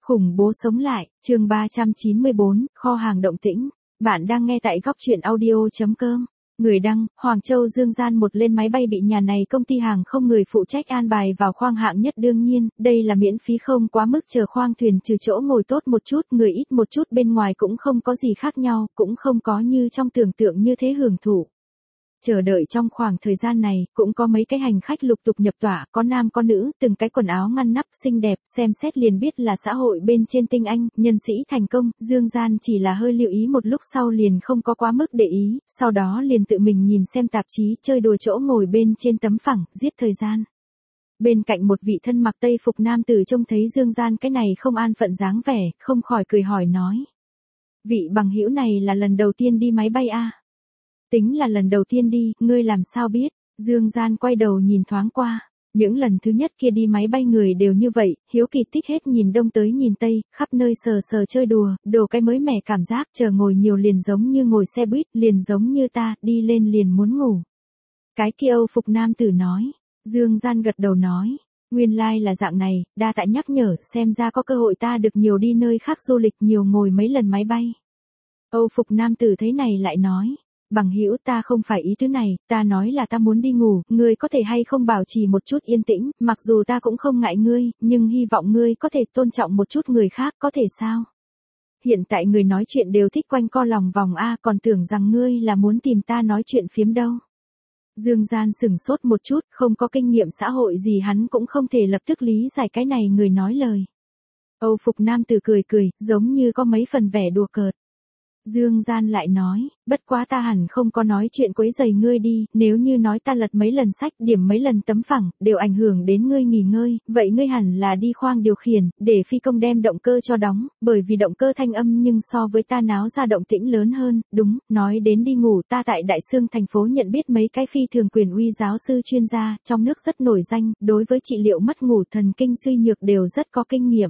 Khủng bố sống lại, chương 394, kho hàng động tĩnh. Bạn đang nghe tại góc truyện audio.com. Người đăng, Hoàng Châu Dương Gian một lên máy bay bị nhà này công ty hàng không người phụ trách an bài vào khoang hạng nhất, đương nhiên, đây là miễn phí không quá mức chờ khoang thuyền, trừ chỗ ngồi tốt một chút, người ít một chút, bên ngoài cũng không có gì khác nhau, cũng không có như trong tưởng tượng như thế hưởng thụ. Chờ đợi trong khoảng thời gian này, cũng có mấy cái hành khách lục tục nhập tọa, có nam có nữ, từng cái quần áo ngăn nắp xinh đẹp, xem xét liền biết là xã hội bên trên tinh anh, nhân sĩ thành công. Dương Gian chỉ là hơi lưu ý một lúc sau liền không có quá mức để ý, sau đó liền tự mình nhìn xem tạp chí, chơi đùa chỗ ngồi bên trên tấm phẳng, giết thời gian. Bên cạnh một vị thân mặc tây phục nam tử trông thấy Dương Gian cái này không an phận dáng vẻ, không khỏi cười hỏi nói. Vị bằng hữu này là lần đầu tiên đi máy bay à? Tính là lần đầu tiên đi, ngươi làm sao biết? Dương Gian quay đầu nhìn thoáng qua. Những lần thứ nhất kia đi máy bay người đều như vậy, hiếu kỳ tích hết nhìn đông tới nhìn tây, khắp nơi sờ sờ chơi đùa, đồ cái mới mẻ cảm giác, chờ ngồi nhiều liền giống như ngồi xe buýt, liền giống như ta, đi lên liền muốn ngủ. Cái kia Âu phục nam tử nói. Dương Gian gật đầu nói. Nguyên lai là dạng này, đa tạ nhắc nhở, xem ra có cơ hội ta được nhiều đi nơi khác du lịch, nhiều ngồi mấy lần máy bay. Âu phục nam tử thấy này lại nói. Bằng hữu, ta không phải ý thứ này, ta nói là ta muốn đi ngủ, ngươi có thể hay không bảo trì một chút yên tĩnh, mặc dù ta cũng không ngại ngươi, nhưng hy vọng ngươi có thể tôn trọng một chút người khác, có thể sao? Hiện tại người nói chuyện đều thích quanh co lòng vòng a, còn tưởng rằng ngươi là muốn tìm ta nói chuyện phiếm đâu. Dương Gian sửng sốt một chút, không có kinh nghiệm xã hội gì hắn cũng không thể lập tức lý giải cái này người nói lời. Âu phục nam tử cười cười, giống như có mấy phần vẻ đùa cợt. Dương Gian lại nói, bất quá ta hẳn không có nói chuyện quấy rầy ngươi đi, nếu như nói ta lật mấy lần sách, điểm mấy lần tấm phẳng, đều ảnh hưởng đến ngươi nghỉ ngơi, vậy ngươi hẳn là đi khoang điều khiển, để phi công đem động cơ cho đóng, bởi vì động cơ thanh âm nhưng so với ta náo ra động tĩnh lớn hơn. Đúng, nói đến đi ngủ, ta tại Đại Xương thành phố nhận biết mấy cái phi thường quyền uy giáo sư chuyên gia, trong nước rất nổi danh, đối với trị liệu mất ngủ thần kinh suy nhược đều rất có kinh nghiệm.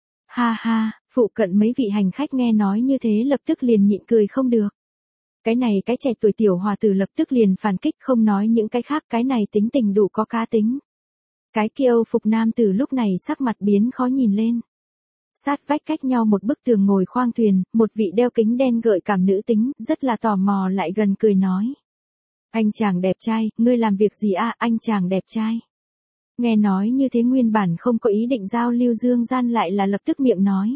Ha ha, phụ cận mấy vị hành khách nghe nói như thế lập tức liền nhịn cười không được. Cái này cái trẻ tuổi tiểu hòa tử lập tức liền phản kích, không nói những cái khác, cái này tính tình đủ có cá tính. Cái kia Âu phục nam tử lúc này sắc mặt biến khó nhìn lên. Sát vách cách nhau một bức tường ngồi khoang thuyền, một vị đeo kính đen gợi cảm nữ tính, rất là tò mò lại gần cười nói. Anh chàng đẹp trai, ngươi làm việc gì à, anh chàng đẹp trai. Nghe nói như thế nguyên bản không có ý định giao lưu Dương Gian lại là lập tức miệng nói.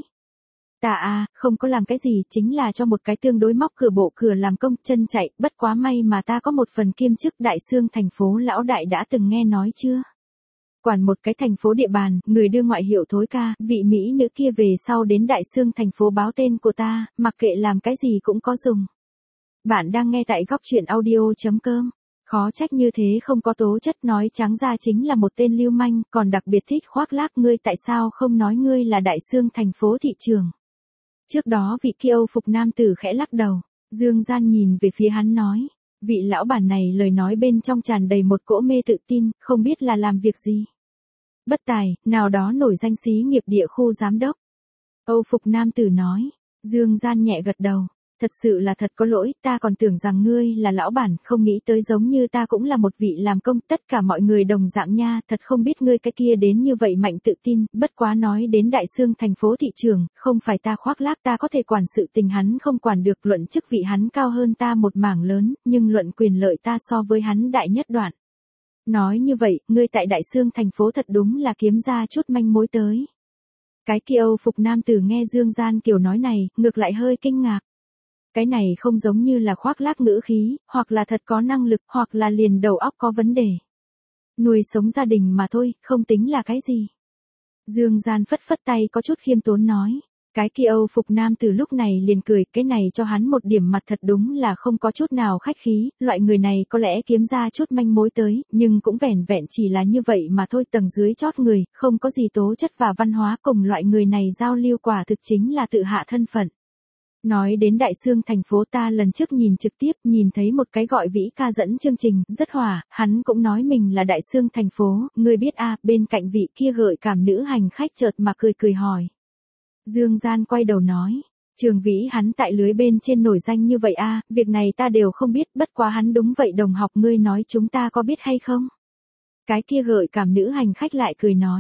Ta không có làm cái gì, chính là cho một cái tương đối móc cửa bộ cửa làm công, chân chạy, bất quá may mà ta có một phần kiêm chức Đại Xương thành phố lão đại đã từng nghe nói chưa? Quản một cái thành phố địa bàn, người đưa ngoại hiệu thối ca, vị Mỹ nữ kia về sau đến Đại Xương thành phố báo tên của ta, mặc kệ làm cái gì cũng có dùng. Bạn đang nghe tại góc truyện audio.com. Khó trách như thế không có tố chất, nói trắng ra chính là một tên lưu manh, còn đặc biệt thích khoác lác, ngươi tại sao không nói ngươi là Đại Xương thành phố thị trường. Trước đó vị kia Âu phục nam tử khẽ lắc đầu, Dương Gian nhìn về phía hắn nói, vị lão bản này lời nói bên trong tràn đầy một cỗ mê tự tin, không biết là làm việc gì. Bất tài, nào đó nổi danh xí nghiệp địa khu giám đốc. Âu phục nam tử nói, Dương Gian nhẹ gật đầu. Thật sự là thật có lỗi, ta còn tưởng rằng ngươi là lão bản, không nghĩ tới giống như ta cũng là một vị làm công, tất cả mọi người đồng dạng nha, thật không biết ngươi cái kia đến như vậy mạnh tự tin, bất quá nói đến Đại Xương thành phố thị trường, không phải ta khoác lác, ta có thể quản sự tình hắn không quản được, luận chức vị hắn cao hơn ta một mảng lớn, nhưng luận quyền lợi ta so với hắn đại nhất đoạn. Nói như vậy, ngươi tại Đại Xương thành phố thật đúng là kiếm ra chút manh mối tới. Cái kia Âu phục nam tử nghe Dương Gian kiểu nói này, ngược lại hơi kinh ngạc. Cái này không giống như là khoác lác ngữ khí, hoặc là thật có năng lực, hoặc là liền đầu óc có vấn đề. Nuôi sống gia đình mà thôi, không tính là cái gì. Dương Gian phất phất tay có chút khiêm tốn nói. Cái kia Âu phục nam từ lúc này liền cười, cái này cho hắn một điểm mặt thật đúng là không có chút nào khách khí, loại người này có lẽ kiếm ra chút manh mối tới, nhưng cũng vẻn vẹn chỉ là như vậy mà thôi, tầng dưới chót người, không có gì tố chất và văn hóa, cùng loại người này giao lưu quả thực chính là tự hạ thân phận. Nói đến Đại Xương thành phố, ta lần trước nhìn trực tiếp, nhìn thấy một cái gọi Vĩ ca dẫn chương trình, rất hỏa, hắn cũng nói mình là Đại Xương thành phố, ngươi biết bên cạnh vị kia gợi cảm nữ hành khách chợt mà cười cười hỏi. Dương Gian quay đầu nói, Trường Vĩ hắn tại lưới bên trên nổi danh như vậy việc này ta đều không biết, bất quá hắn đúng vậy đồng học, ngươi nói chúng ta có biết hay không? Cái kia gợi cảm nữ hành khách lại cười nói,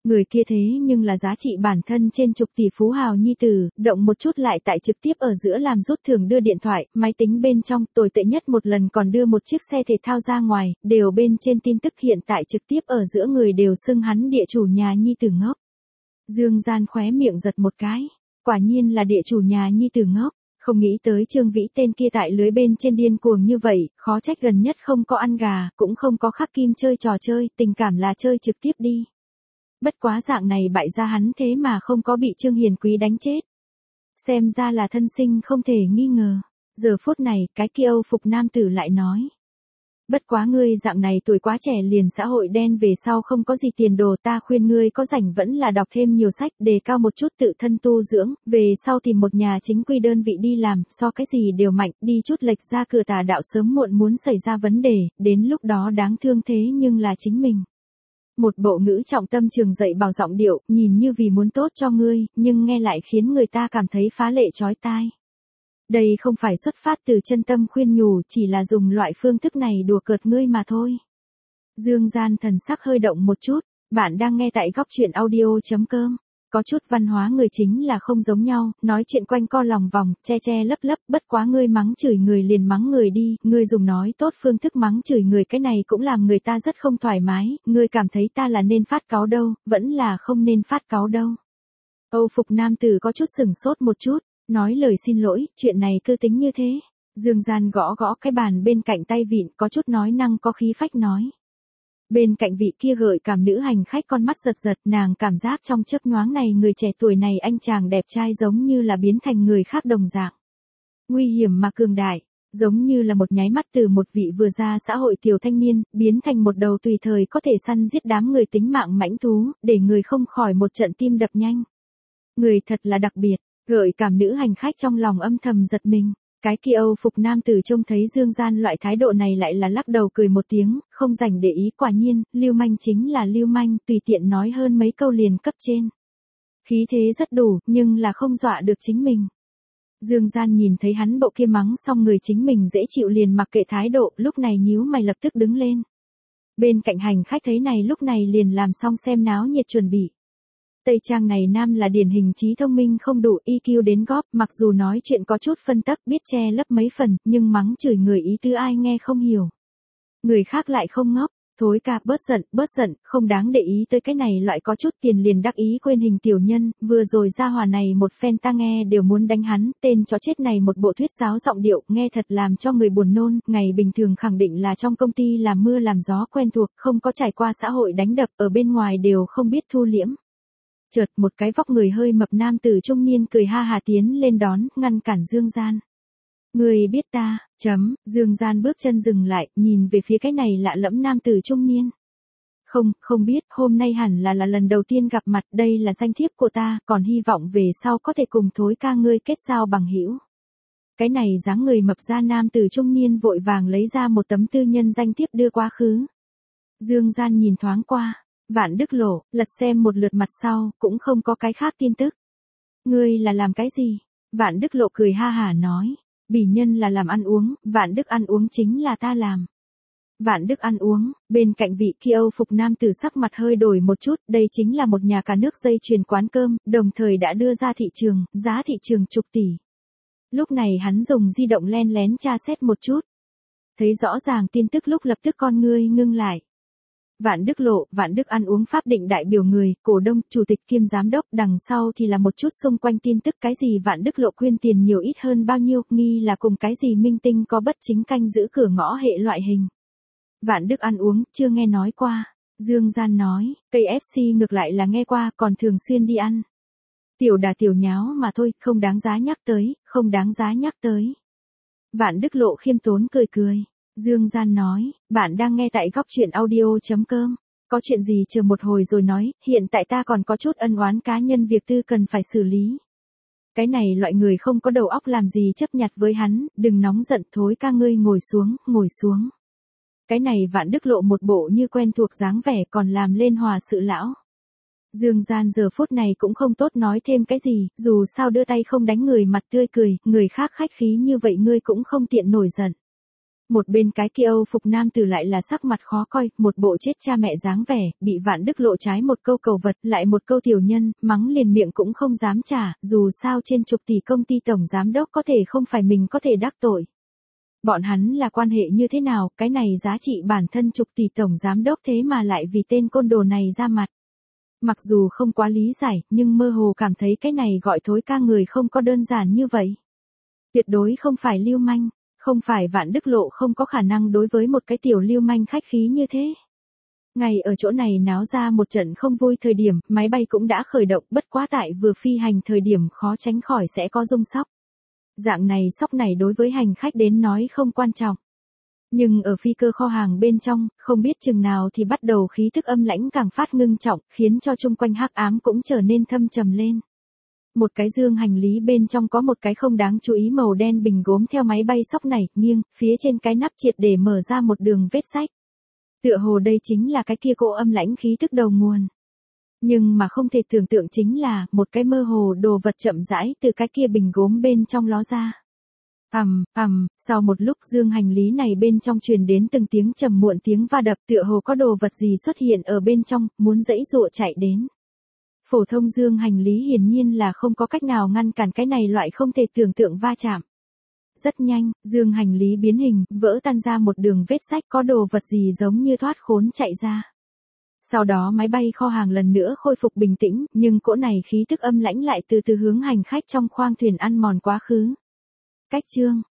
Người kia thế nhưng là giá trị bản thân trên chục tỷ phú hào nhi tử, động một chút lại tại trực tiếp ở giữa làm rút thưởng đưa điện thoại, máy tính bên trong, tồi tệ nhất một lần còn đưa một chiếc xe thể thao ra ngoài, đều bên trên tin tức hiện tại trực tiếp ở giữa người đều xưng hắn địa chủ nhà nhi tử ngốc. Dương Gian khóe miệng giật một cái, quả nhiên là địa chủ nhà nhi tử ngốc. Không nghĩ tới Trương Vĩ tên kia tại lưới bên trên điên cuồng như vậy, khó trách gần nhất không có ăn gà, cũng không có khắc kim chơi trò chơi, tình cảm là chơi trực tiếp đi. Bất quá dạng này bại ra hắn thế mà không có bị Trương Hiền Quý đánh chết. Xem ra là thân sinh không thể nghi ngờ. Giờ phút này, cái kia Âu phục nam tử lại nói. Bất quá ngươi dạng này tuổi quá trẻ liền xã hội đen về sau không có gì tiền đồ, ta khuyên ngươi có rảnh vẫn là đọc thêm nhiều sách, đề cao một chút tự thân tu dưỡng, về sau tìm một nhà chính quy đơn vị đi làm, so cái gì đều mạnh, đi chút lệch ra cửa tà đạo sớm muộn muốn xảy ra vấn đề, đến lúc đó đáng thương thế nhưng là chính mình. Một bộ ngữ trọng tâm trường dạy bảo giọng điệu, nhìn như vì muốn tốt cho ngươi, nhưng nghe lại khiến người ta cảm thấy phá lệ chói tai. Đây không phải xuất phát từ chân tâm khuyên nhủ, chỉ là dùng loại phương thức này đùa cợt ngươi mà thôi. Dương Gian thần sắc hơi động một chút, bạn đang nghe tại góc truyện audio.com. Có chút văn hóa người chính là không giống nhau, nói chuyện quanh co lòng vòng, che che lấp lấp, bất quá ngươi mắng chửi người liền mắng người đi, ngươi dùng nói tốt phương thức mắng chửi người cái này cũng làm người ta rất không thoải mái, ngươi cảm thấy ta là nên phát cáu đâu, vẫn là không nên phát cáu đâu. Âu phục nam tử có chút sửng sốt một chút, nói lời xin lỗi, chuyện này cứ tính như thế. Dương Gian gõ gõ cái bàn bên cạnh tay vịn, có chút nói năng có khí phách nói. Bên cạnh vị kia gợi cảm nữ hành khách con mắt giật giật, nàng cảm giác trong chớp nhoáng này người trẻ tuổi này anh chàng đẹp trai giống như là biến thành người khác đồng dạng. Nguy hiểm mà cường đại, giống như là một nháy mắt từ một vị vừa ra xã hội tiểu thanh niên, biến thành một đầu tùy thời có thể săn giết đám người tính mạng mãnh thú, để người không khỏi một trận tim đập nhanh. Người thật là đặc biệt, gợi cảm nữ hành khách trong lòng âm thầm giật mình. Cái kia Âu phục nam tử trông thấy Dương Gian loại thái độ này lại là lắc đầu cười một tiếng, không dành để ý, quả nhiên, lưu manh chính là lưu manh, tùy tiện nói hơn mấy câu liền cấp trên. Khí thế rất đủ, nhưng là không dọa được chính mình. Dương Gian nhìn thấy hắn bộ kia mắng xong người chính mình dễ chịu liền mặc kệ thái độ, lúc này nhíu mày lập tức đứng lên. Bên cạnh hành khách thấy này lúc này liền làm xong xem náo nhiệt chuẩn bị. Tây Trang này nam là điển hình trí thông minh không đủ, EQ đến góp, mặc dù nói chuyện có chút phân tắc, biết che lấp mấy phần, nhưng mắng chửi người ý tứ ai nghe không hiểu. Người khác lại không ngốc, thối ca bớt giận, không đáng để ý tới cái này loại có chút tiền liền đắc ý quên hình tiểu nhân, vừa rồi ra hòa này một phen ta nghe đều muốn đánh hắn, tên chó chết này một bộ thuyết giáo giọng điệu, nghe thật làm cho người buồn nôn, ngày bình thường khẳng định là trong công ty làm mưa làm gió quen thuộc, không có trải qua xã hội đánh đập, ở bên ngoài đều không biết thu liễm. Chợt một cái vóc người hơi mập nam tử trung niên cười ha hà tiến lên đón, ngăn cản Dương Gian. Người biết ta, Dương Gian bước chân dừng lại, nhìn về phía cái này lạ lẫm nam tử trung niên. Không biết, hôm nay hẳn là lần đầu tiên gặp mặt, đây là danh thiếp của ta, còn hy vọng về sau có thể cùng thối ca ngươi kết giao bằng hữu. Cái này dáng người mập ra nam tử trung niên vội vàng lấy ra một tấm tư nhân danh thiếp đưa quá khứ. Dương Gian nhìn thoáng qua. Vạn Đức Lộ, lật xem một lượt mặt sau, cũng không có cái khác tin tức. Ngươi là làm cái gì? Vạn Đức Lộ cười ha hả nói. Bỉ nhân là làm ăn uống, Vạn Đức ăn uống chính là ta làm. Vạn Đức ăn uống, bên cạnh vị kia Âu phục nam tử sắc mặt hơi đổi một chút, đây chính là một nhà cả nước dây chuyền quán cơm, đồng thời đã đưa ra thị trường, giá thị trường chục tỷ. Lúc này hắn dùng di động len lén tra xét một chút. Thấy rõ ràng tin tức lúc lập tức con ngươi ngưng lại. Vạn Đức Lộ, Vạn Đức ăn uống pháp định đại biểu người, cổ đông, chủ tịch kiêm giám đốc, đằng sau thì là một chút xung quanh tin tức cái gì Vạn Đức Lộ quyên tiền nhiều ít hơn bao nhiêu, nghi là cùng cái gì minh tinh có bất chính canh giữ cửa ngõ hệ loại hình. Vạn Đức ăn uống, chưa nghe nói qua. Dương Gian nói, KFC ngược lại là nghe qua, còn thường xuyên đi ăn. Tiểu đà tiểu nháo mà thôi, không đáng giá nhắc tới. Vạn Đức Lộ khiêm tốn cười cười. Dương Gian nói, bạn đang nghe tại góc truyện audio.com. Có chuyện gì chờ một hồi rồi nói, hiện tại ta còn có chút ân oán cá nhân việc tư cần phải xử lý. Cái này loại người không có đầu óc làm gì chấp nhặt với hắn, đừng nóng giận thối ca ngươi ngồi xuống. Cái này Vạn Đức Lộ một bộ như quen thuộc dáng vẻ còn làm lên hòa sự lão. Dương Gian giờ phút này cũng không tốt nói thêm cái gì, dù sao đưa tay không đánh người mặt tươi cười, người khác khách khí như vậy ngươi cũng không tiện nổi giận. Một bên cái kia Âu phục nam tử lại là sắc mặt khó coi, một bộ chết cha mẹ dáng vẻ, bị Vạn Đức Lộ trái một câu cầu vật, lại một câu tiểu nhân, mắng liền miệng cũng không dám trả, dù sao trên chục tỷ công ty tổng giám đốc có thể không phải mình có thể đắc tội. Bọn hắn là quan hệ như thế nào, cái này giá trị bản thân chục tỷ tổng giám đốc thế mà lại vì tên côn đồ này ra mặt. Mặc dù không quá lý giải, nhưng mơ hồ cảm thấy cái này gọi thối ca người không có đơn giản như vậy. Tuyệt đối không phải lưu manh, không phải Vạn Đức Lộ không có khả năng đối với một cái tiểu lưu manh khách khí như thế. Ngày ở chỗ này náo ra một trận không vui thời điểm, máy bay cũng đã khởi động, bất quá tại vừa phi hành thời điểm khó tránh khỏi sẽ có rung sóc. Dạng này sóc này đối với hành khách đến nói không quan trọng. Nhưng ở phi cơ kho hàng bên trong, không biết chừng nào thì bắt đầu khí thức âm lãnh càng phát ngưng trọng, khiến cho chung quanh hắc ám cũng trở nên thâm trầm lên. Một cái dương hành lý bên trong có một cái không đáng chú ý màu đen bình gốm theo máy bay sóc này, nghiêng, phía trên cái nắp triệt để mở ra một đường vết rách. Tựa hồ đây chính là cái kia cỗ âm lãnh khí thức đầu nguồn. Nhưng mà không thể tưởng tượng chính là, một cái mơ hồ đồ vật chậm rãi từ cái kia bình gốm bên trong ló ra. Sau một lúc dương hành lý này bên trong truyền đến từng tiếng trầm muộn tiếng va đập, tựa hồ có đồ vật gì xuất hiện ở bên trong, muốn giãy giụa chạy đến. Phổ thông dương hành lý hiển nhiên là không có cách nào ngăn cản cái này loại không thể tưởng tượng va chạm. Rất nhanh, dương hành lý biến hình, vỡ tan ra một đường vết rách, có đồ vật gì giống như thoát khốn chạy ra. Sau đó máy bay kho hàng lần nữa khôi phục bình tĩnh, nhưng cỗ này khí tức âm lãnh lại từ từ hướng hành khách trong khoang thuyền ăn mòn quá khứ. Cách chương